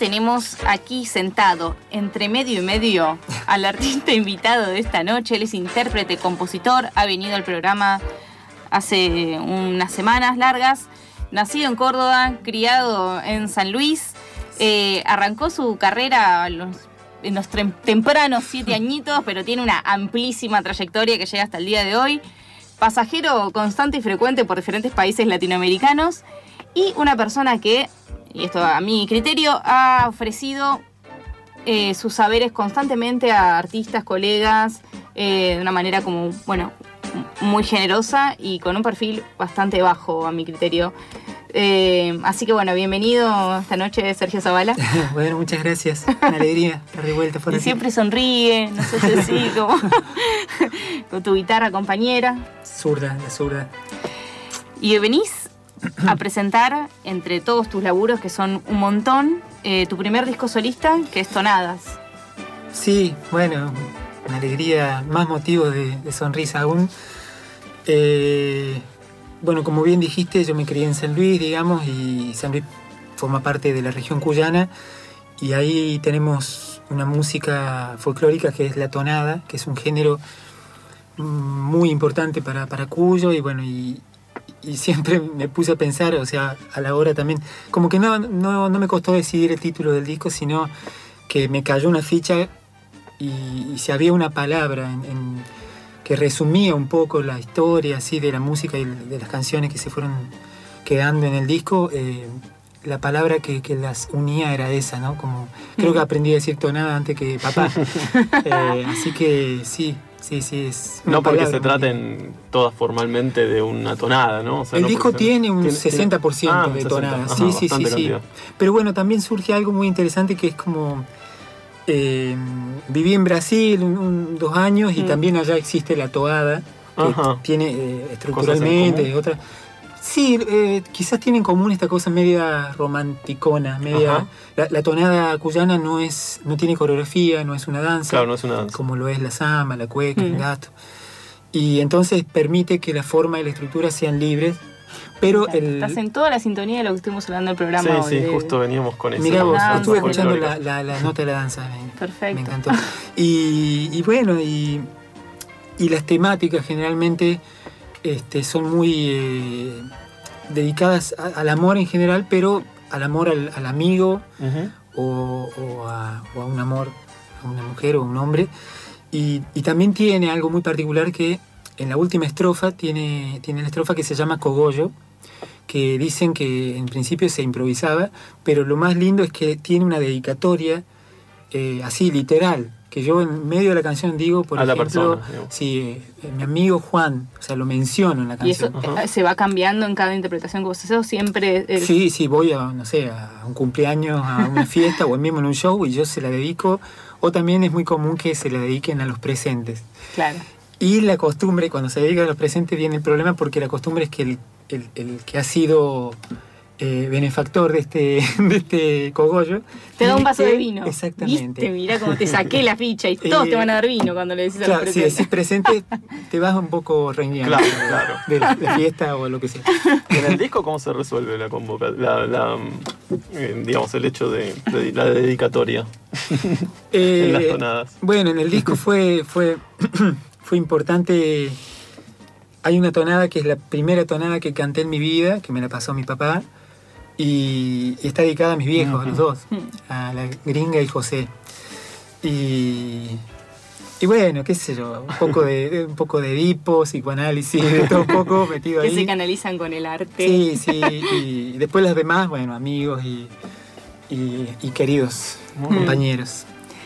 tenemos aquí sentado, entre medio y medio, al artista invitado de esta noche. Él es intérprete, compositor, ha venido al programa hace unas semanas largas. Nacido en Córdoba, criado en San Luis, arrancó su carrera en los tempranos 7 añitos, pero tiene una amplísima trayectoria que llega hasta el día de hoy. Pasajero constante y frecuente por diferentes países latinoamericanos y una persona que, y esto a mi criterio, ha ofrecido sus saberes constantemente a artistas, colegas, de una manera como, bueno, muy generosa y con un perfil bastante bajo a mi criterio. Así que bueno, bienvenido esta noche, Sergio Zavala. Bueno, muchas gracias. Una alegría estar de vuelta por aquí. Y siempre sonríe, no sé si así, como con tu guitarra compañera. La zurda. Y venís a presentar, entre todos tus laburos, que son un montón, tu primer disco solista, que es Tonadas. Sí, bueno, una alegría, más motivos de sonrisa aún. Bueno, como bien dijiste, yo me crié en San Luis, digamos, y San Luis forma parte de la región cuyana, y ahí tenemos una música folclórica que es la tonada, que es un género muy importante para Cuyo, y bueno, y siempre me puse a pensar, o sea, a la hora también, como que no me costó decidir el título del disco, sino que me cayó una ficha y si había una palabra que resumía un poco la historia así de la música y de las canciones que se fueron quedando en el disco, la palabra que las unía era esa, ¿no? Como, creo que aprendí a decir tonada antes que papá. Así que sí, es una no porque palabra, se traten todas formalmente de una tonada, ¿no? O sea, el no disco tiene un 60% de tonada. Sí. Pero bueno, también surge algo muy interesante que es como... viví en Brasil 2 años y también allá existe la toada, que tiene estructuralmente otra. Sí, quizás tiene en común esta cosa media romanticona, media. La tonada cuyana no tiene coreografía, no es una danza. Claro, no es una danza. Como lo es la samba, la cueca, el gato. Y entonces permite que la forma y la estructura sean libres. Pero estás en toda la sintonía de lo que estuvimos hablando del programa hoy. Sí, justo veníamos con eso. Mirá vos, estuve escuchando la nota de la danza. Perfecto. Me encantó. Y bueno, y las temáticas generalmente son muy dedicadas al amor en general, pero al amor al amigo o a un amor, a una mujer o un hombre. Y también tiene algo muy particular que en la última estrofa tiene la estrofa que se llama Cogollo, que dicen que en principio se improvisaba, pero lo más lindo es que tiene una dedicatoria así literal, que yo en medio de la canción digo, por ejemplo, la persona, mi amigo Juan, o sea, lo menciono en la canción. ¿Y eso se va cambiando en cada interpretación que vos haces o siempre? Sí, voy a, no sé, a un cumpleaños, a una fiesta o mismo en un show y yo se la dedico, o también es muy común que se la dediquen a los presentes. Claro. Y la costumbre, cuando se dedica a los presentes viene el problema porque la costumbre es que el que ha sido benefactor de este cogollo te da un vaso de vino. Exactamente. ¿Viste? Mirá cómo te saqué la ficha y todos te van a dar vino cuando le decís a los presentes. Si decís presente te vas un poco reñido claro. de la fiesta o lo que sea. ¿En el disco cómo se resuelve la digamos, el hecho de la dedicatoria en las tonadas? Bueno, en el disco fue importante. Hay una tonada que es la primera tonada que canté en mi vida, que me la pasó mi papá, y está dedicada a mis viejos, a los dos, a la Gringa y José. Y bueno, qué sé yo, un poco de Edipo, psicoanálisis, de todo un poco metido ahí. Que se canalizan con el arte. Sí, y después las demás, bueno, amigos y queridos compañeros.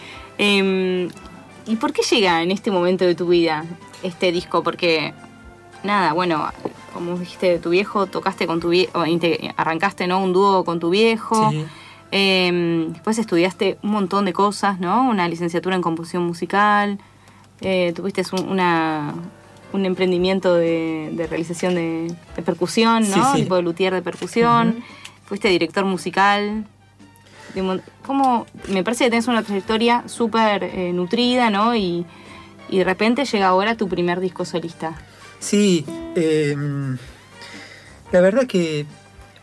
¿Y por qué llega en este momento de tu vida este disco? Porque, nada, bueno, como dijiste de tu viejo, tocaste con tu viejo, arrancaste, ¿no? Un dúo con tu viejo. Sí. Después estudiaste un montón de cosas, ¿no? Una licenciatura en composición musical. Tuviste un emprendimiento de realización de percusión, ¿no? Sí. Tipo de luthier de percusión. Fuiste director musical. ¿Cómo? Me parece que tenés una trayectoria súper nutrida, ¿no? Y de repente llega ahora tu primer disco solista. Sí, la verdad que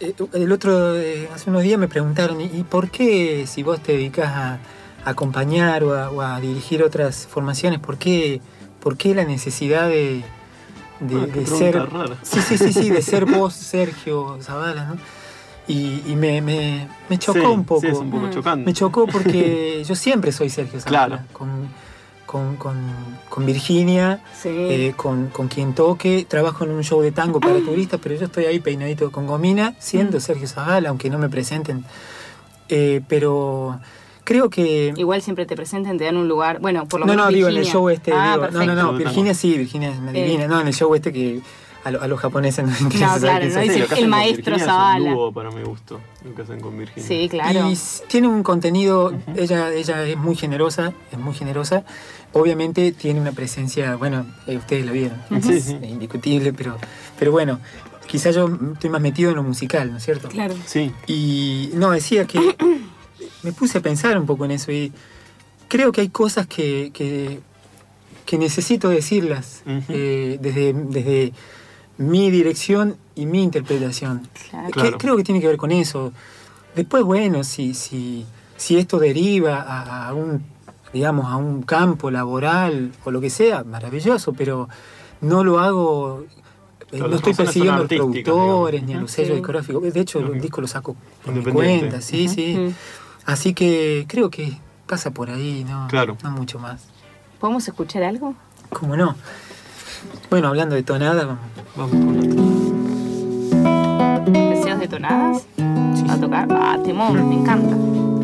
hace unos días me preguntaron, ¿y por qué si vos te dedicás a acompañar o a dirigir otras formaciones, por qué la necesidad de ser... Rara. Sí, de ser vos, Sergio Zavala, ¿no? Y me chocó un poco. Sí, es un poco chocante. Me chocó porque yo siempre soy Sergio Zavala. Claro. Con Virginia, Sí. con quien toque. Trabajo en un show de tango para turistas, pero yo estoy ahí peinadito con gomina, siendo Sergio Zavala, aunque no me presenten. Pero creo que... Igual siempre te presenten, te dan un lugar. Bueno, por lo No, menos digo, Virginia. en el show Perfecto. No, Virginia sí, Virginia es una divina. No, en el show que a los japoneses no les interesa. No, claro, quién no soy. dice lo que el hacen con maestro Virginia Zavala. Es un dúo para mi gusto, lo que hacen con Virginia. Sí, claro. Y tiene un contenido, ella es muy generosa, Obviamente tiene una presencia, bueno, ustedes la vieron, Sí, es sí. indiscutible, pero bueno, quizás yo estoy más metido en lo musical, ¿no es cierto? Claro. Sí. Y no, decía que me puse a pensar un poco en eso y creo que hay cosas que necesito decirlas desde mi dirección y mi interpretación. Claro. Creo que tiene que ver con eso. Después, bueno, si esto deriva a un campo laboral o lo que sea, maravilloso, pero no lo hago... Claro, no estoy persiguiendo a los productores digamos. ni a los sellos discográficos. De hecho, los discos los saco por mi Independiente. cuenta, sí. Así que creo que pasa por ahí, no mucho más. ¿Podemos escuchar algo? ¿Cómo no? Bueno, hablando de tonada, Vamos con otro. ¿Deseos de tonadas? Sí. ¿Va a tocar? Temón, me encanta.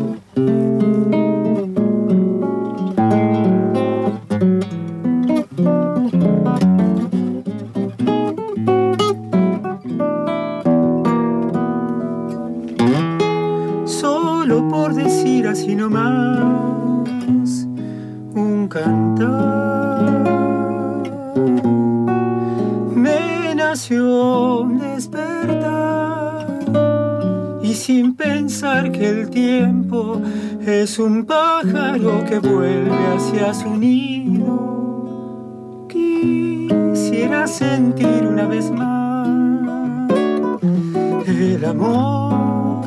solo por decir así nomás un cantar, me nació un despertar y sin pensar que el tiempo es un pájaro que vuelve hacia su nido, quisiera sentir una vez más el amor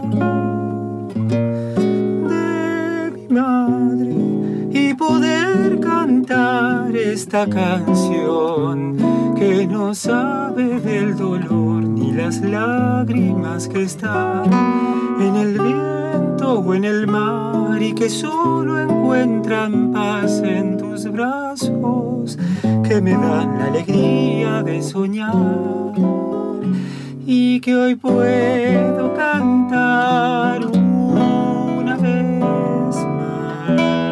de mi madre y poder cantar esta canción que no sabe del dolor ni las lágrimas que están en el viento o en el mar y que solo encuentran paz en tus brazos que me dan la alegría de soñar y que hoy puedo cantar una vez más.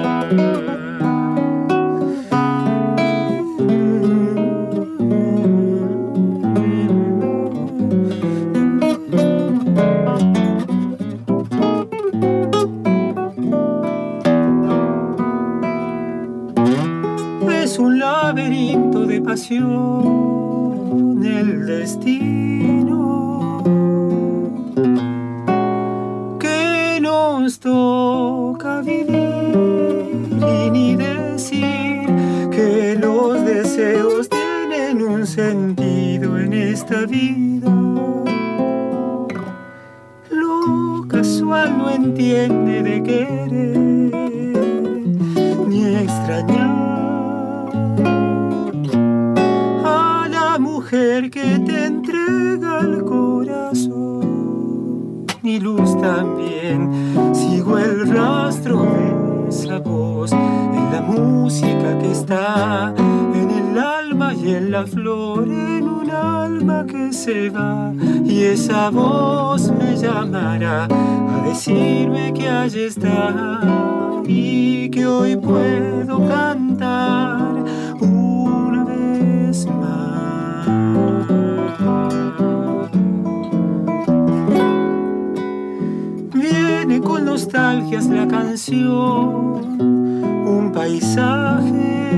Es un laberinto de pasión, el destino que nos toca vivir y ni decir que los deseos tienen un sentido en esta vida. Lo casual no entiende de querer ni extrañar a la mujer que te entrega el corazón. Mi luz también, sigo el rastro de esa voz en la música que está en el alma y en la flor, en un alma que se va, y esa voz me llamará a decirme que allí está y que hoy puedo cantar una vez más. Viene con nostalgias la canción, un paisaje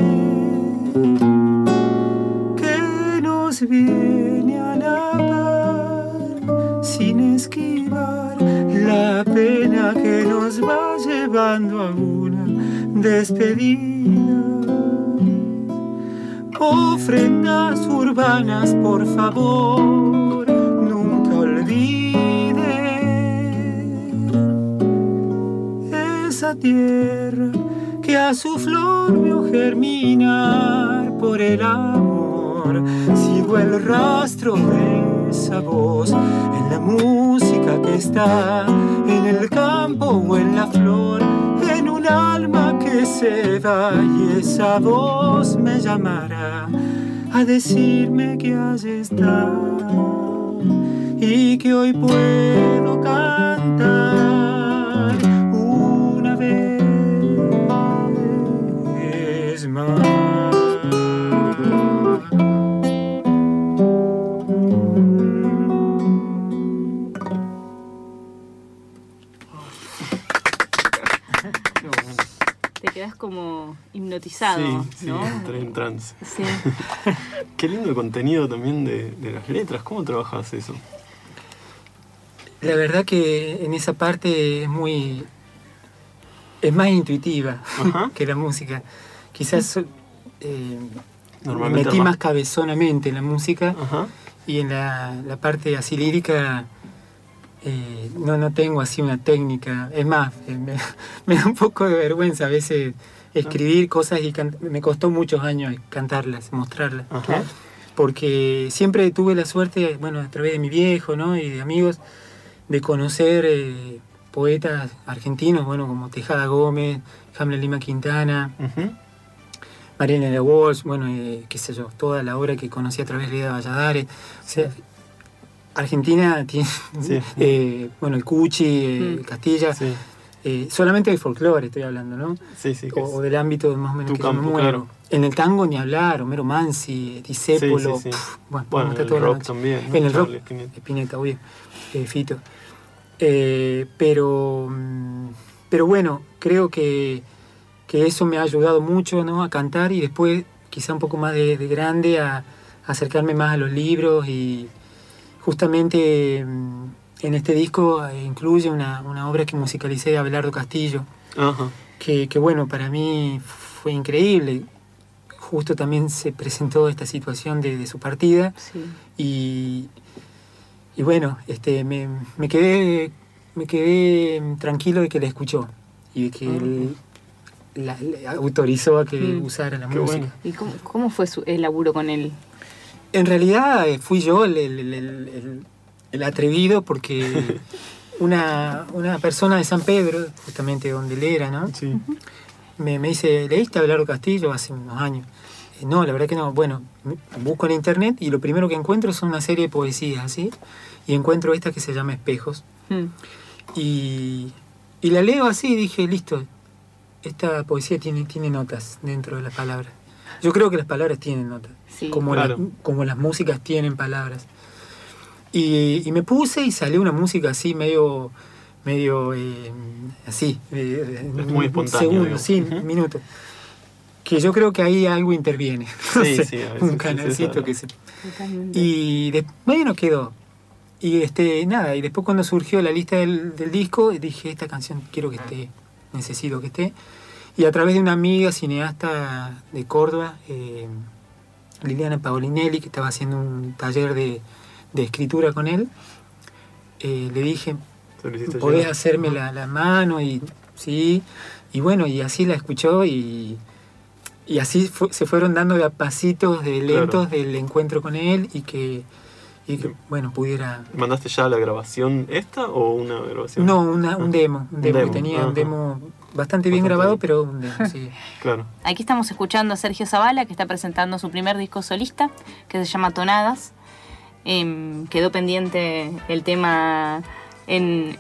que nos viene a la par sin esquivar la pena que nos va llevando a una despedida. Ofrendas urbanas, por favor, nunca olviden la tierra que a su flor vio germinar por el amor. Sigo el rastro de esa voz en la música que está en el campo o en la flor, en un alma que se va, y esa voz me llamará a decirme que allí está y que hoy puedo cantar una vez más. Te quedas como hipnotizado, sí, ¿no? entré en trance. Sí. Qué lindo el contenido también de las letras. ¿Cómo trabajas eso? La verdad que en esa parte es más intuitiva que la música. Quizás me metí más cabezonamente en la música. Ajá. Y en la parte así lírica no tengo así una técnica. Es más, me da un poco de vergüenza a veces escribir cosas y me costó muchos años cantarlas, mostrarlas. Ajá. Porque siempre tuve la suerte, bueno, a través de mi viejo, ¿no? Y de amigos, de conocer poetas argentinos, bueno, como Tejada Gómez, Hamlet Lima Quintana, Mariana de Walsh, bueno, qué sé yo, toda la obra que conocí a través de Leda Valladares. O sea, Argentina tiene, bueno, el Cuchi, Castilla, solamente del folclore estoy hablando, ¿no? Sí, sí. O del ámbito más o menos tu que campo, yo me muevo. Claro. En el tango ni hablar, Homero Mansi, Discépolo, sí. Bueno, en el rock también, ¿no? En el rock, Spinetta. Spinetta, obvio, Fito. Pero bueno, creo que eso me ha ayudado mucho, ¿no? A cantar, y después quizá un poco más de grande a acercarme más a los libros, y justamente en este disco incluye una obra que musicalicé de Abelardo Castillo. Ajá. Que bueno, para mí fue increíble. Justo también se presentó esta situación de su partida. Sí. Y bueno, me quedé tranquilo de que la escuchó y de que él la autorizó a que usara la música. Bueno. ¿Y cómo fue el laburo con él? En realidad fui yo el atrevido, porque una persona de San Pedro, justamente donde él era, ¿no? Sí. Me dice, ¿leíste a Abelardo Castillo hace unos años? No, la verdad que no. Bueno, busco en internet y lo primero que encuentro son una serie de poesías, ¿sí? Y encuentro esta que se llama Espejos. Y la leo así y dije, listo, esta poesía tiene notas dentro de las palabras. Yo creo que las palabras tienen notas, sí, como las músicas tienen palabras. Y me puse y salió una música así medio así. Es muy espontáneo. Segundo, sí, minutos. Que yo creo que ahí algo interviene. No sé, sí, a veces un canalcito que se... Totalmente. Y bueno, quedó. Y nada, y después cuando surgió la lista del disco, dije, esta canción quiero que esté, necesito que esté. Y a través de una amiga cineasta de Córdoba, Liliana Paolinelli, que estaba haciendo un taller de escritura con él, le dije, ¿podés hacerme la mano? Y sí, y bueno, y así la escuchó, y así se fueron dando de a pasitos lentos del encuentro con él, y que bueno, pudiera... ¿Mandaste ya la grabación esta o una grabación? No, un demo, que tenía un demo bastante bien grabado, pero un demo, sí. Claro. Aquí estamos escuchando a Sergio Zavala, que está presentando su primer disco solista, que se llama Tonadas. Quedó pendiente el tema en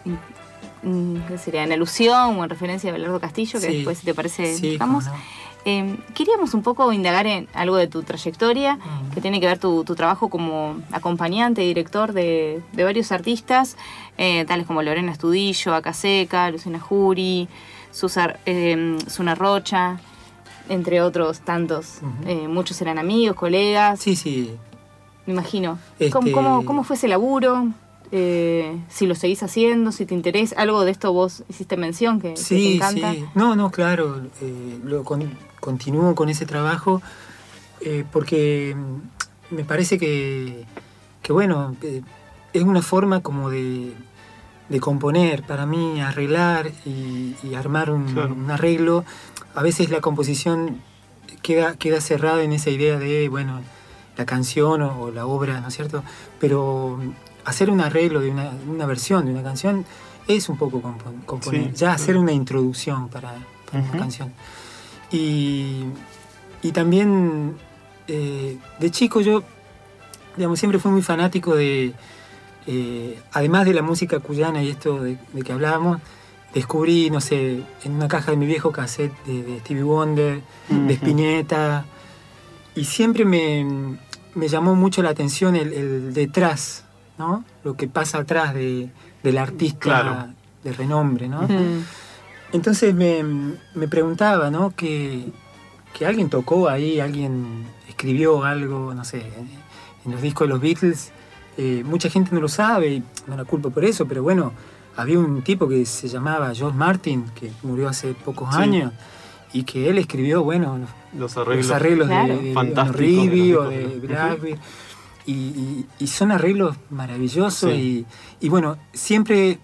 alusión o en referencia a Abelardo Castillo, que después, si te parece, digamos. Queríamos un poco indagar en algo de tu trayectoria, que tiene que ver tu trabajo como acompañante y director de varios artistas, tales como Lorena Estudillo, Acaseca, Luciana Jury, Suna Rocha, entre otros tantos. Muchos eran amigos, colegas. Sí. Me imagino. ¿Cómo fue ese laburo? Si lo seguís haciendo, si te interesa. Algo de esto vos hiciste mención, que te encanta. Sí. No, claro. Continúo con ese trabajo porque me parece que bueno, es una forma como de de componer. Para mí, arreglar y armar un arreglo, a veces la composición queda cerrada en esa idea de, bueno, la canción o la obra, ¿no es cierto? Pero hacer un arreglo de una versión de una canción es un poco componer, ya hacer una introducción para una canción. Y también, de chico yo, digamos, siempre fui muy fanático de, además de la música cuyana y esto de que hablábamos, descubrí, no sé, en una caja de mi viejo cassette de Stevie Wonder, de Spinetta, y siempre me llamó mucho la atención el detrás, ¿no? Lo que pasa atrás del artista de renombre, ¿no? Entonces me preguntaba, ¿no? Que alguien tocó ahí, alguien escribió algo, no sé, en los discos de los Beatles. Mucha gente no lo sabe y no la culpo por eso, pero bueno, había un tipo que se llamaba George Martin, que murió hace pocos años, y que él escribió, bueno, los arreglos de Rigby o de Blackbeard, y son arreglos maravillosos, y bueno, siempre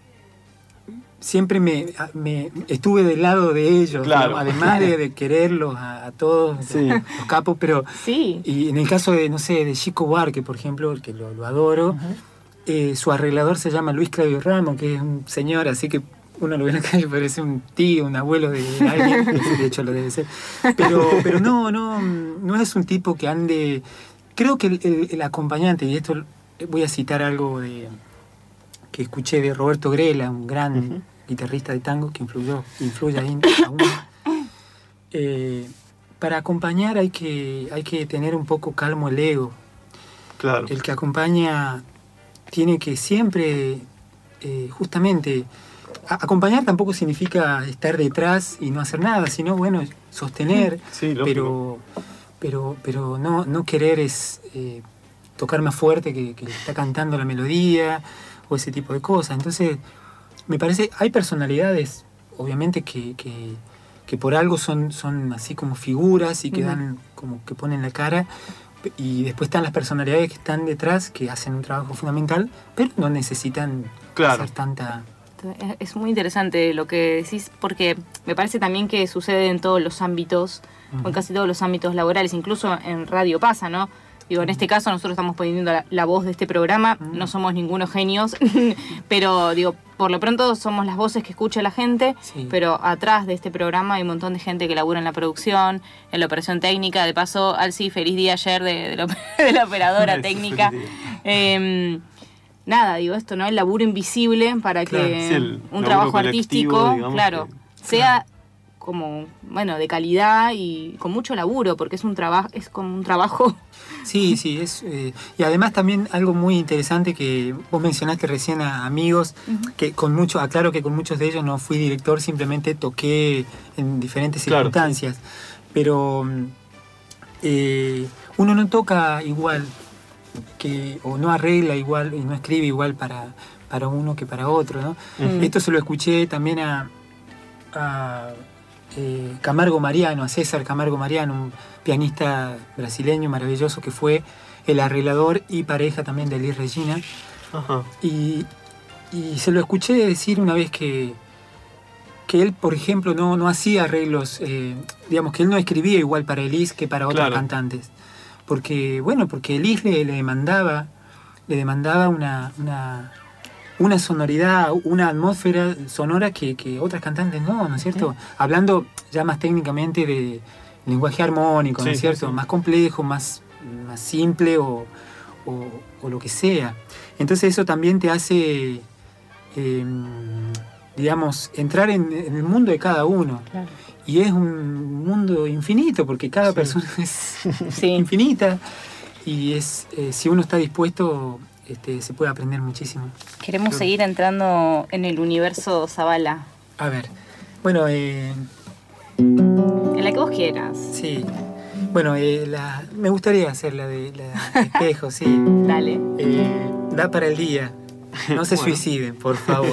me estuve del lado de ellos, ¿no? Además de quererlos a todos los capos, pero y en el caso de, no sé, de Chico Buarque, por ejemplo, que lo adoro, su arreglador se llama Luis Claudio Ramos, que es un señor, así que uno lo ve en la calle, parece un tío, un abuelo de alguien, de hecho lo debe ser, pero no es un tipo que ande. Creo que el acompañante, y esto voy a citar algo que escuché de Roberto Grela, un gran guitarrista de tango que influye ahí aún. Para acompañar hay que tener un poco calmo el ego. Claro. El que acompaña tiene que siempre, justamente, acompañar tampoco significa estar detrás y no hacer nada, sino, bueno, sostener, pero no querer es tocar más fuerte que está cantando la melodía o ese tipo de cosas. Entonces, me parece, hay personalidades, obviamente, que por algo son así como figuras y que dan, como que ponen la cara, y después están las personalidades que están detrás, que hacen un trabajo fundamental, pero no necesitan hacer tanta. Es muy interesante lo que decís, porque me parece también que sucede en todos los ámbitos, o en casi todos los ámbitos laborales, incluso en radio pasa, ¿no? Digo, en este caso nosotros estamos poniendo la voz de este programa, no somos ningunos genios, pero digo, por lo pronto somos las voces que escucha la gente, pero atrás de este programa hay un montón de gente que labura en la producción, en la operación técnica. De paso, Alci, feliz día ayer de la operadora técnica. Nada, digo esto, ¿no? El laburo invisible para que un trabajo artístico, digamos, sea como, bueno, de calidad y con mucho laburo, porque es como un trabajo. Sí, y además también algo muy interesante que vos mencionaste recién a amigos, que aclaro que con muchos de ellos no fui director, simplemente toqué en diferentes circunstancias, pero uno no toca igual, o no arregla igual y no escribe igual para uno que para otro, ¿no? Esto se lo escuché también a Camargo Mariano, a César Camargo Mariano, un pianista brasileño maravilloso que fue el arreglador y pareja también de Elis Regina. Y se lo escuché decir una vez que él, por ejemplo, no hacía arreglos, digamos que él no escribía igual para Elis que para otros cantantes, porque Elis le demandaba una sonoridad, una atmósfera sonora que otras cantantes no es cierto? Hablando ya más técnicamente de lenguaje armónico, ¿no es cierto? Más complejo, más simple o lo que sea. Entonces eso también te hace, digamos, entrar en el mundo de cada uno. Claro. Y es un mundo infinito, porque cada persona es infinita. Y si uno está dispuesto, se puede aprender muchísimo. Queremos seguir entrando en el universo Zabala. A ver, bueno, en la que vos quieras. Sí. Bueno, me gustaría hacer la de Espejo, sí. Dale. Da para el día. No se suiciden, por favor.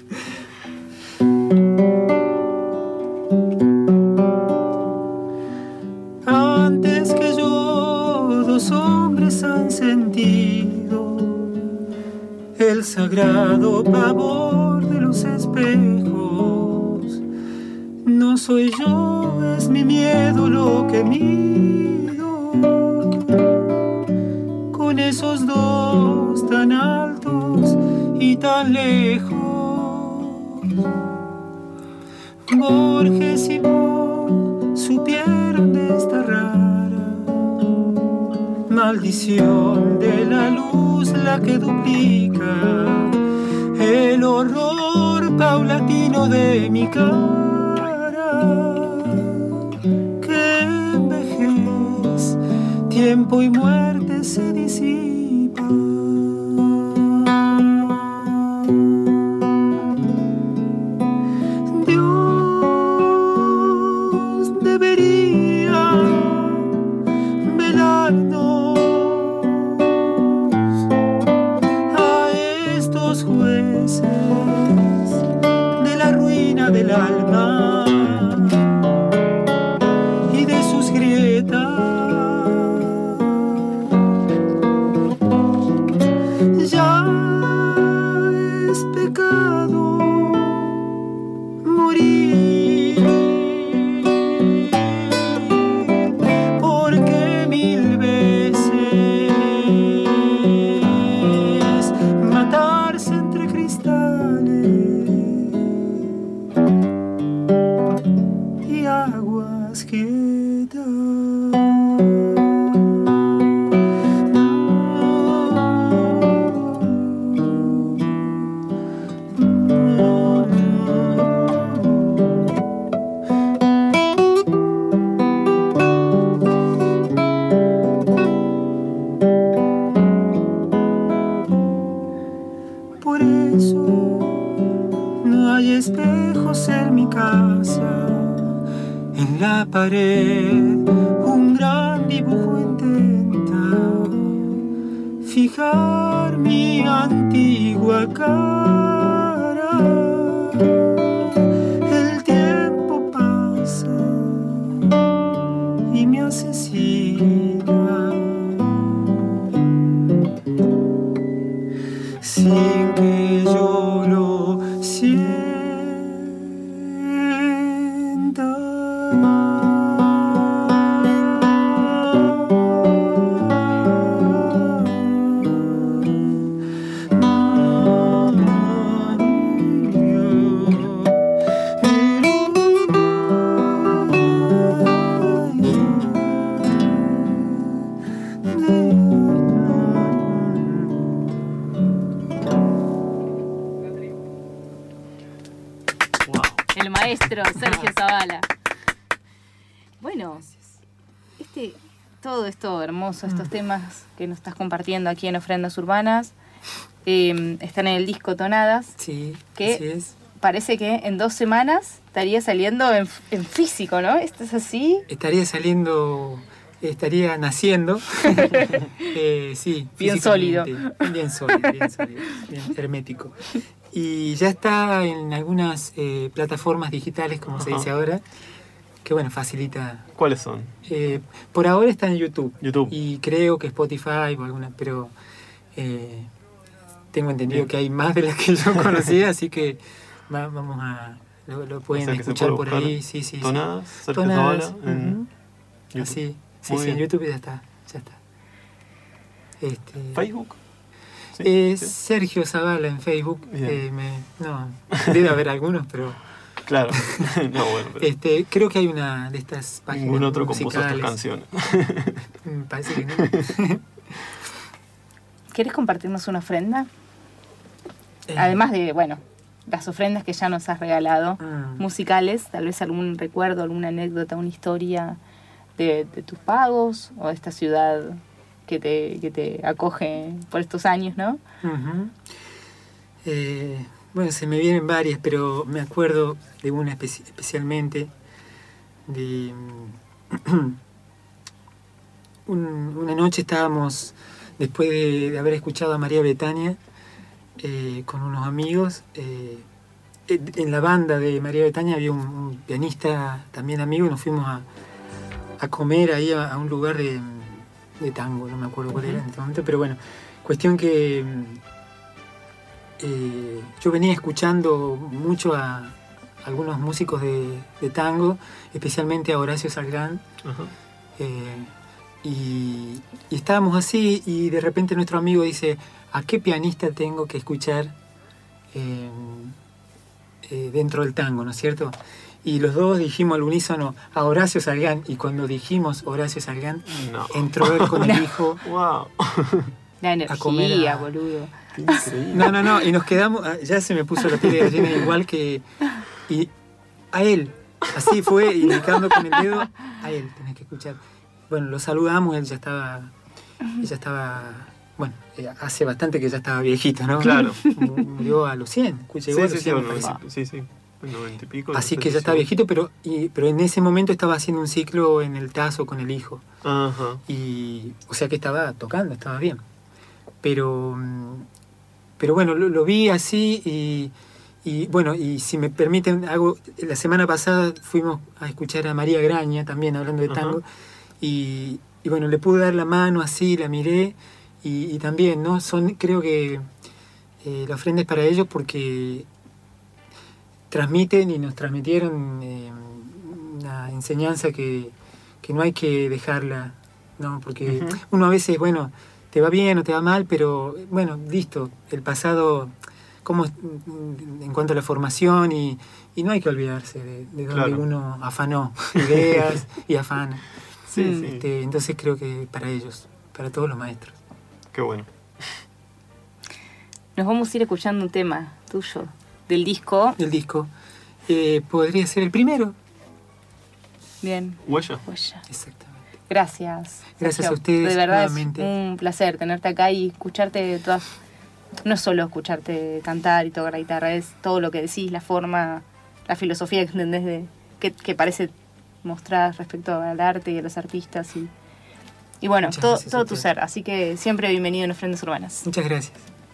Antes que yo, dos hombres han sentido el sagrado pavor los espejos. No soy yo, es mi miedo lo que mido. Con esos dos tan altos y tan lejos. Borges y Poe supieron de esta rara maldición de la luz, la que duplica el horror paulatino de mi cara, que en vejez, tiempo y muerte se disipa. Del alma y de sus grietas, ya es pecado morir, porque 1000 veces matarse entre cristales aguas quietas. Por eso no hay espejos en mi casa. En la pared un gran dibujo intenta fijar mi antigua cara. El tiempo pasa y me asesina sin que yo lo sienta. Sergio Zavala. Bueno, todo esto hermoso, estos temas que nos estás compartiendo aquí en Ofrendas Urbanas, están en el disco Tonadas. Sí, que así es. Parece que en 2 semanas estaría saliendo en físico, ¿no? ¿Esto es así? Estaría naciendo. Sí, bien sólido. Bien sólido, bien hermético. Y ya está en algunas plataformas digitales, como se dice ahora, que bueno, facilita. ¿Cuáles son? Por ahora está en YouTube. YouTube. Y creo que Spotify o alguna, pero tengo entendido que hay más de las que yo conocía, así que vamos a... Lo pueden escuchar por ahí. Sí. Tonadas, Sergio Zavala. Así, sí, en YouTube ya está. ¿Facebook? Sí. Sergio Zavala en Facebook. Debe haber algunos, pero... Claro. No, bueno, pero... creo que hay una de estas páginas. Ningún otro compuso estas canciones. Parece que no. ¿Quieres compartirnos una ofrenda? Además de, las ofrendas que ya nos has regalado, musicales, tal vez algún recuerdo, alguna anécdota, una historia de tus pagos o de esta ciudad que te acoge por estos años, ¿no? Uh-huh. Se me vienen varias, pero me acuerdo de una especialmente, de una noche estábamos, después de haber escuchado a María Betania, con unos amigos. En la banda de María Betania había un pianista también amigo, y nos fuimos a comer ahí a un lugar de tango, no me acuerdo cuál era en este momento, pero bueno, cuestión que yo venía escuchando mucho a algunos músicos de tango, especialmente a Horacio Salgán. Y estábamos así y de repente nuestro amigo dice, ¿a qué pianista tengo que escuchar dentro del tango, ¿no es cierto? Y los dos dijimos al unísono a Horacio Salgán, y cuando dijimos Horacio Salgán, entró él con el hijo. ¡Wow! La energía, boludo. No, y nos quedamos, ya se me puso la piel de gallina igual que... Y a él, así fue, indicando con el dedo, a él tenés que escuchar. Bueno, lo saludamos, él ya estaba, bueno, hace bastante que ya estaba viejito, ¿no? Claro. Murió a los 100, llegó a los 100. Sí, 90 y pico. Así que ya está viejito, pero en ese momento estaba haciendo un ciclo en el Tazo con el hijo. Ajá. Y, o sea que estaba tocando, estaba bien. Pero bueno, lo vi así y bueno, y si me permiten, la semana pasada fuimos a escuchar a María Graña, también hablando de tango, y bueno, le pude dar la mano así, la miré, y también, ¿no? Creo que la ofrenda es para ellos porque transmiten y nos transmitieron una enseñanza que no hay que dejarla, ¿no? Porque uno a veces, bueno, te va bien o te va mal, pero bueno, listo, el pasado, como en cuanto a la formación, y no hay que olvidarse de donde uno afanó ideas y afana. Sí. Entonces creo que para ellos, para todos los maestros. Qué bueno. Nos vamos a ir escuchando un tema tuyo, del disco. Del disco. Podría ser el primero. Bien. Huella. Exactamente. Gracias. Gracias Sergio. a ustedes. De verdad nuevamente. Es un placer tenerte acá y escucharte todas. No es solo escucharte cantar y tocar la guitarra, es todo lo que decís, la forma, la filosofía que entendés que parece mostrar respecto al arte y a los artistas y bueno, todo tu ser. Así que siempre bienvenido en Ofrendas Urbanas. Muchas gracias.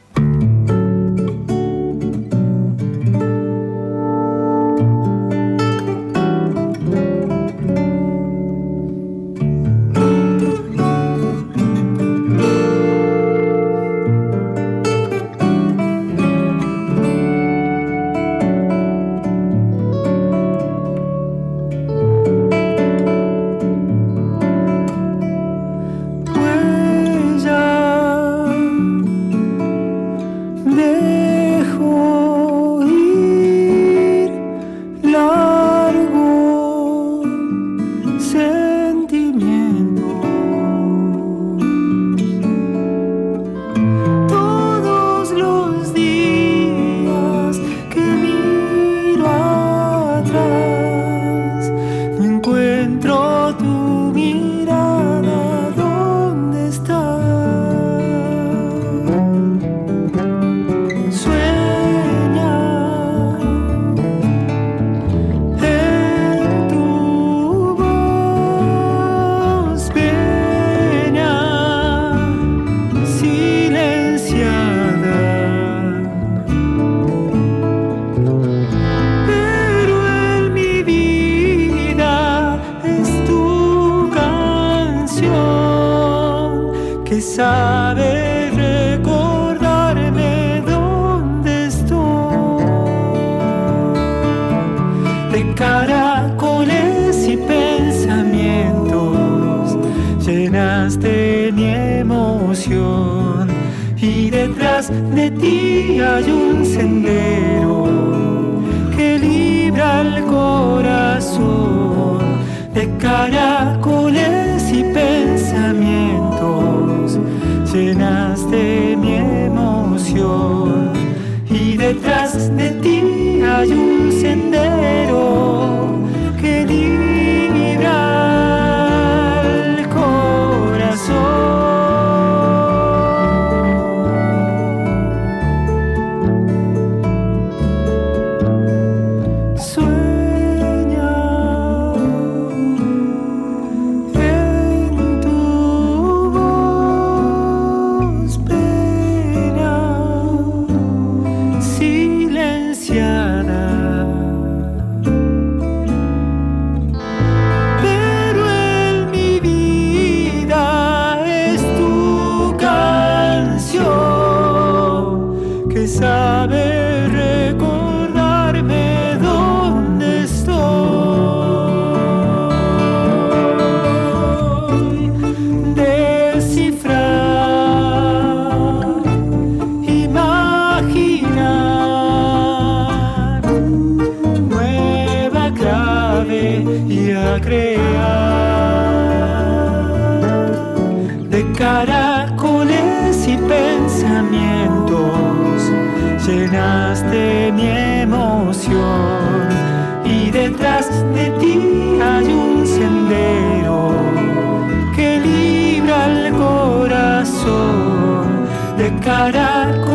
Sabe recordarme dónde estoy. De caracoles y pensamientos llenaste mi emoción, y detrás de ti hay un sendero que libra el corazón. De caracoles y pensamientos llenaste mi emoción, y detrás de ti hay un sendero que libra el corazón. Sueña en tu de mi emoción, y detrás de ti hay un sendero que libra al corazón de cara